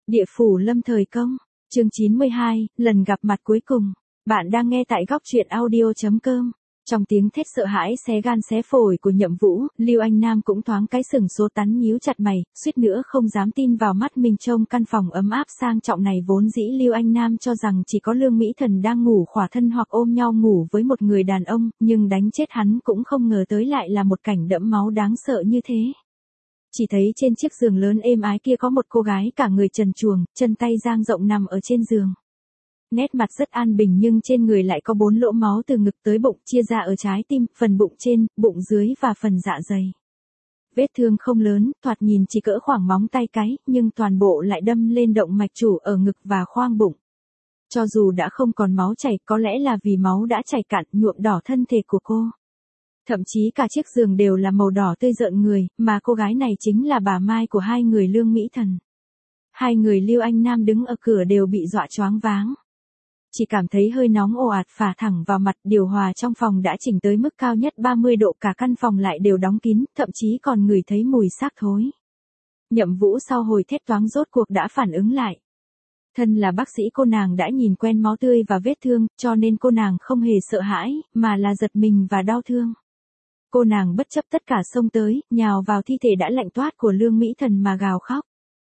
Địa phủ Lâm Thời Công, chương 92, lần gặp mặt cuối cùng. Bạn đang nghe tại góc truyện audio.com. Trong tiếng thét sợ hãi xé gan xé phổi của Nhậm Vũ, Lưu Anh Nam cũng thoáng cái sừng sốt tắn nhíu chặt mày, suýt nữa không dám tin vào mắt mình trông căn phòng ấm áp sang trọng này. Vốn dĩ Lưu Anh Nam cho rằng chỉ có Lương Mỹ Thần đang ngủ khỏa thân hoặc ôm nhau ngủ với một người đàn ông, nhưng đánh chết hắn cũng không ngờ tới lại là một cảnh đẫm máu đáng sợ như thế. Chỉ thấy trên chiếc giường lớn êm ái kia có một cô gái cả người trần truồng, chân tay dang rộng nằm ở trên giường. Nét mặt rất an bình nhưng trên người lại có 4 lỗ máu từ ngực tới bụng chia ra ở trái tim, phần bụng trên, bụng dưới và phần dạ dày. Vết thương không lớn, thoạt nhìn chỉ cỡ khoảng móng tay cái, nhưng toàn bộ lại đâm lên động mạch chủ ở ngực và khoang bụng. Cho dù đã không còn máu chảy, có lẽ là vì máu đã chảy cạn nhuộm đỏ thân thể của cô. Thậm chí cả chiếc giường đều là màu đỏ tươi rợn người, mà cô gái này chính là bà Mai của hai người Lương Mỹ Thần. Hai người Lưu Anh Nam đứng ở cửa đều bị dọa choáng váng. Chỉ cảm thấy hơi nóng ồ ạt phả thẳng vào mặt, điều hòa trong phòng đã chỉnh tới mức cao nhất 30 độ, cả căn phòng lại đều đóng kín, thậm chí còn ngửi thấy mùi xác thối. Nhậm Vũ sau hồi thét toáng rốt cuộc đã phản ứng lại. Thân là bác sĩ cô nàng đã nhìn quen máu tươi và vết thương, cho nên cô nàng không hề sợ hãi, mà là giật mình và đau thương. Cô nàng bất chấp tất cả xông tới, nhào vào thi thể đã lạnh toát của Lương Mỹ Thần mà gào khóc.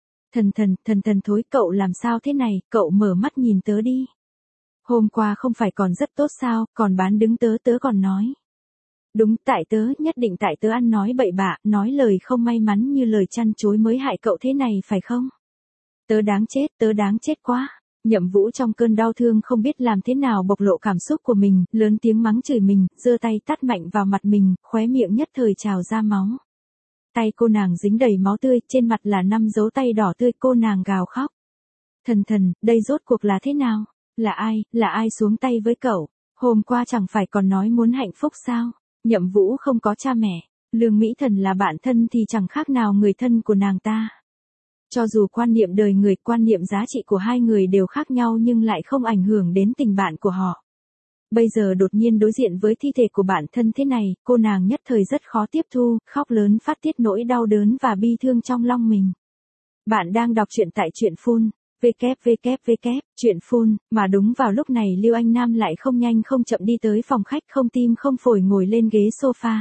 Thần thối, cậu làm sao thế này, cậu mở mắt nhìn tớ đi. Hôm qua không phải còn rất tốt sao, còn bán đứng tớ còn nói. Đúng, tại tớ, nhất định tại tớ ăn nói bậy bạ, nói lời không may mắn như lời chăn chối mới hại cậu thế này phải không? Tớ đáng chết quá. Nhậm Vũ trong cơn đau thương không biết làm thế nào bộc lộ cảm xúc của mình, lớn tiếng mắng chửi mình, giơ tay tát mạnh vào mặt mình, khóe miệng nhất thời trào ra máu. Tay cô nàng dính đầy máu tươi, trên mặt là 5 dấu tay đỏ tươi, cô nàng gào khóc. Thần, đây rốt cuộc là thế nào? Là ai xuống tay với cậu? Hôm qua chẳng phải còn nói muốn hạnh phúc sao? Nhậm Vũ không có cha mẹ, Lương Mỹ Thần là bạn thân thì chẳng khác nào người thân của nàng ta. Cho dù quan niệm đời người, quan niệm giá trị của hai người đều khác nhau nhưng lại không ảnh hưởng đến tình bạn của họ. Bây giờ đột nhiên đối diện với thi thể của bản thân thế này, cô nàng nhất thời rất khó tiếp thu, khóc lớn phát tiết nỗi đau đớn và bi thương trong lòng mình. Bạn đang đọc truyện tại truyện Phun, truyện Phun, mà đúng vào lúc này Lưu Anh Nam lại không nhanh không chậm đi tới phòng khách, không tim không phổi ngồi lên ghế sofa.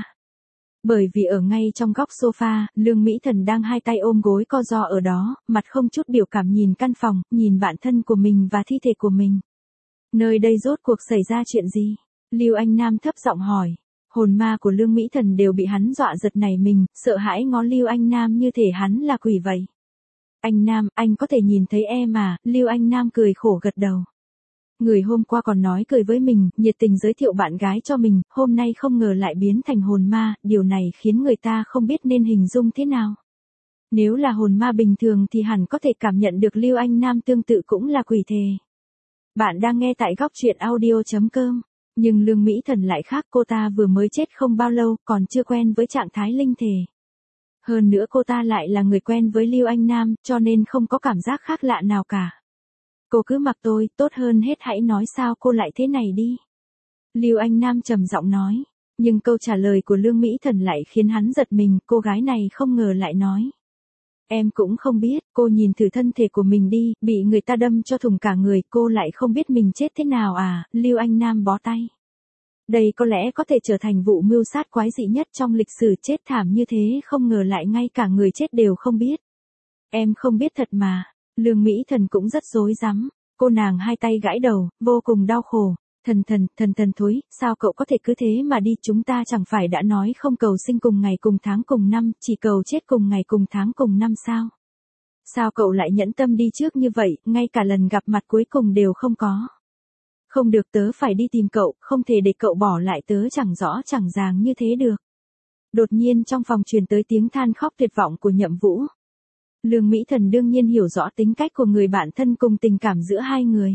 Bởi vì ở ngay trong góc sofa, Lương Mỹ Thần đang hai tay ôm gối co ro ở đó, mặt không chút biểu cảm nhìn căn phòng, nhìn bạn thân của mình và thi thể của mình. Nơi đây rốt cuộc xảy ra chuyện gì? Lưu Anh Nam thấp giọng hỏi. Hồn ma của Lương Mỹ Thần đều bị hắn dọa giật nảy mình, sợ hãi ngó Lưu Anh Nam như thể hắn là quỷ vậy. Anh Nam, anh có thể nhìn thấy em à? Lưu Anh Nam cười khổ gật đầu. Người hôm qua còn nói cười với mình, nhiệt tình giới thiệu bạn gái cho mình, hôm nay không ngờ lại biến thành hồn ma, điều này khiến người ta không biết nên hình dung thế nào. Nếu là hồn ma bình thường thì hẳn có thể cảm nhận được Lưu Anh Nam tương tự cũng là quỷ thể. Bạn đang nghe tại góc truyện audio.com. Nhưng Lương Mỹ Thần lại khác, cô ta vừa mới chết không bao lâu, còn chưa quen với trạng thái linh thể. Hơn nữa cô ta lại là người quen với Lưu Anh Nam, cho nên không có cảm giác khác lạ nào cả. Cô cứ mặc tôi, tốt hơn hết hãy nói sao cô lại thế này đi. Lưu Anh Nam trầm giọng nói. Nhưng câu trả lời của Lương Mỹ Thần lại khiến hắn giật mình, cô gái này không ngờ lại nói. Em cũng không biết, cô nhìn thử thân thể của mình đi, bị người ta đâm cho thủng cả người, cô lại không biết mình chết thế nào à? Lưu Anh Nam bó tay. Đây có lẽ có thể trở thành vụ mưu sát quái dị nhất trong lịch sử, chết thảm như thế không ngờ lại ngay cả người chết đều không biết. Em không biết thật mà. Lương Mỹ Thần cũng rất rối rắm, cô nàng hai tay gãi đầu, vô cùng đau khổ. Thần thối, sao cậu có thể cứ thế mà đi, chúng ta chẳng phải đã nói không cầu sinh cùng ngày cùng tháng cùng năm, chỉ cầu chết cùng ngày cùng tháng cùng năm sao? Sao cậu lại nhẫn tâm đi trước như vậy, ngay cả lần gặp mặt cuối cùng đều không có? Không được, tớ phải đi tìm cậu, không thể để cậu bỏ lại tớ chẳng rõ chẳng ràng như thế được. Đột nhiên trong phòng truyền tới tiếng than khóc tuyệt vọng của Nhậm Vũ. Lương Mỹ Thần đương nhiên hiểu rõ tính cách của người bạn thân cùng tình cảm giữa hai người.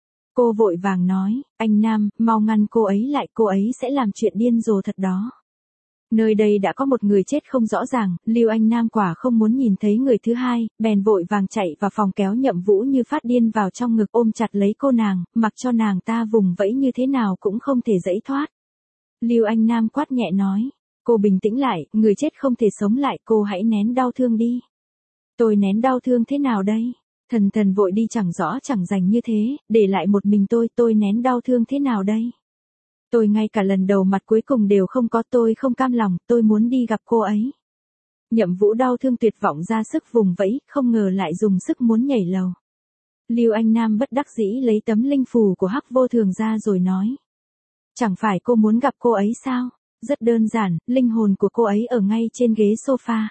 Cô vội vàng nói, anh Nam, mau ngăn cô ấy lại, cô ấy sẽ làm chuyện điên rồ thật đó. Nơi đây đã có một người chết không rõ ràng, Lưu Anh Nam quả không muốn nhìn thấy người thứ hai, bèn vội vàng chạy vào phòng kéo Nhậm Vũ như phát điên vào trong ngực, ôm chặt lấy cô nàng, mặc cho nàng ta vùng vẫy như thế nào cũng không thể giãy thoát. Lưu Anh Nam quát nhẹ nói, cô bình tĩnh lại, người chết không thể sống lại, cô hãy nén đau thương đi. Tôi nén đau thương thế nào đây? Thần vội đi chẳng rõ chẳng rành như thế, để lại một mình tôi nén đau thương thế nào đây? Tôi ngay cả lần đầu mặt cuối cùng đều không có, tôi không cam lòng, tôi muốn đi gặp cô ấy. Nhậm Vũ đau thương tuyệt vọng ra sức vùng vẫy, không ngờ lại dùng sức muốn nhảy lầu. Lưu Anh Nam bất đắc dĩ lấy tấm linh phù của Hắc Vô Thường ra rồi nói. Chẳng phải cô muốn gặp cô ấy sao? Rất đơn giản, linh hồn của cô ấy ở ngay trên ghế sofa.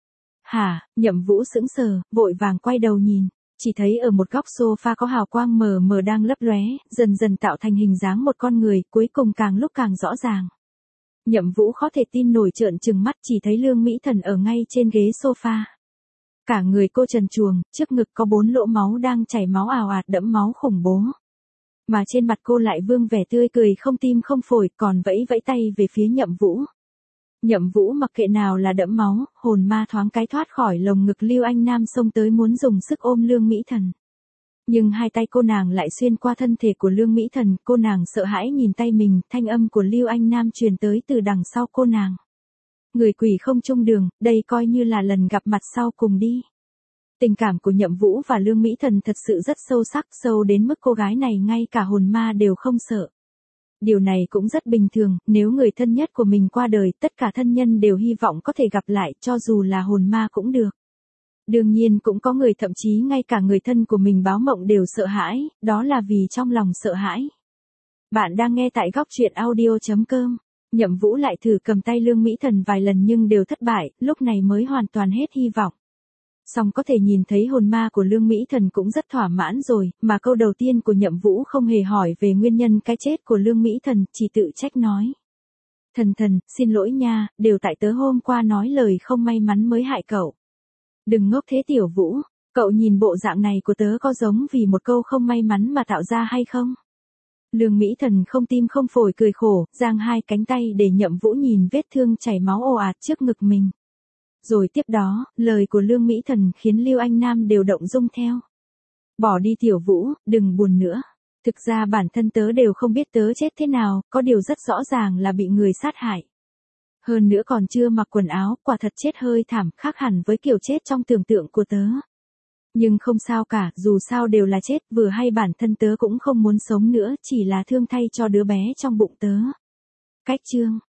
Hả? Nhậm Vũ sững sờ, vội vàng quay đầu nhìn. Chỉ thấy ở một góc sofa có hào quang mờ mờ đang lấp lóe, dần dần tạo thành hình dáng một con người, cuối cùng càng lúc càng rõ ràng. Nhậm Vũ khó thể tin nổi trợn trừng mắt, chỉ thấy Lương Mỹ Thần ở ngay trên ghế sofa. Cả người cô trần truồng, trước ngực có 4 lỗ máu đang chảy máu ào ạt đẫm máu khủng bố. Mà trên mặt cô lại vương vẻ tươi cười không tim không phổi, còn vẫy vẫy tay về phía Nhậm Vũ. Nhậm Vũ mặc kệ nào là đẫm máu, hồn ma thoáng cái thoát khỏi lồng ngực Lưu Anh Nam xông tới muốn dùng sức ôm Lương Mỹ Thần. Nhưng hai tay cô nàng lại xuyên qua thân thể của Lương Mỹ Thần, cô nàng sợ hãi nhìn tay mình, thanh âm của Lưu Anh Nam truyền tới từ đằng sau cô nàng. Người quỷ không chung đường, đây coi như là lần gặp mặt sau cùng đi. Tình cảm của Nhậm Vũ và Lương Mỹ Thần thật sự rất sâu sắc, sâu đến mức cô gái này ngay cả hồn ma đều không sợ. Điều này cũng rất bình thường, nếu người thân nhất của mình qua đời, tất cả thân nhân đều hy vọng có thể gặp lại, cho dù là hồn ma cũng được. Đương nhiên cũng có người thậm chí ngay cả người thân của mình báo mộng đều sợ hãi, đó là vì trong lòng sợ hãi. Bạn đang nghe tại góc truyện audio.com. Nhậm Vũ lại thử cầm tay Lương Mỹ Thần vài lần nhưng đều thất bại, lúc này mới hoàn toàn hết hy vọng. Song có thể nhìn thấy hồn ma của Lương Mỹ Thần cũng rất thỏa mãn rồi, mà câu đầu tiên của Nhậm Vũ không hề hỏi về nguyên nhân cái chết của Lương Mỹ Thần, chỉ tự trách nói. Thần, xin lỗi nha, đều tại tớ hôm qua nói lời không may mắn mới hại cậu. Đừng ngốc thế Tiểu Vũ, cậu nhìn bộ dạng này của tớ có giống vì một câu không may mắn mà tạo ra hay không? Lương Mỹ Thần không tim không phổi cười khổ, giang hai cánh tay để Nhậm Vũ nhìn vết thương chảy máu ồ ạt trước ngực mình. Rồi tiếp đó, lời của Lương Mỹ Thần khiến Lưu Anh Nam đều động dung theo. Bỏ đi Tiểu Vũ, đừng buồn nữa. Thực ra bản thân tớ đều không biết tớ chết thế nào, có điều rất rõ ràng là bị người sát hại. Hơn nữa còn chưa mặc quần áo, quả thật chết hơi thảm, khác hẳn với kiểu chết trong tưởng tượng của tớ. Nhưng không sao cả, dù sao đều là chết, vừa hay bản thân tớ cũng không muốn sống nữa, chỉ là thương thay cho đứa bé trong bụng tớ. Cách chương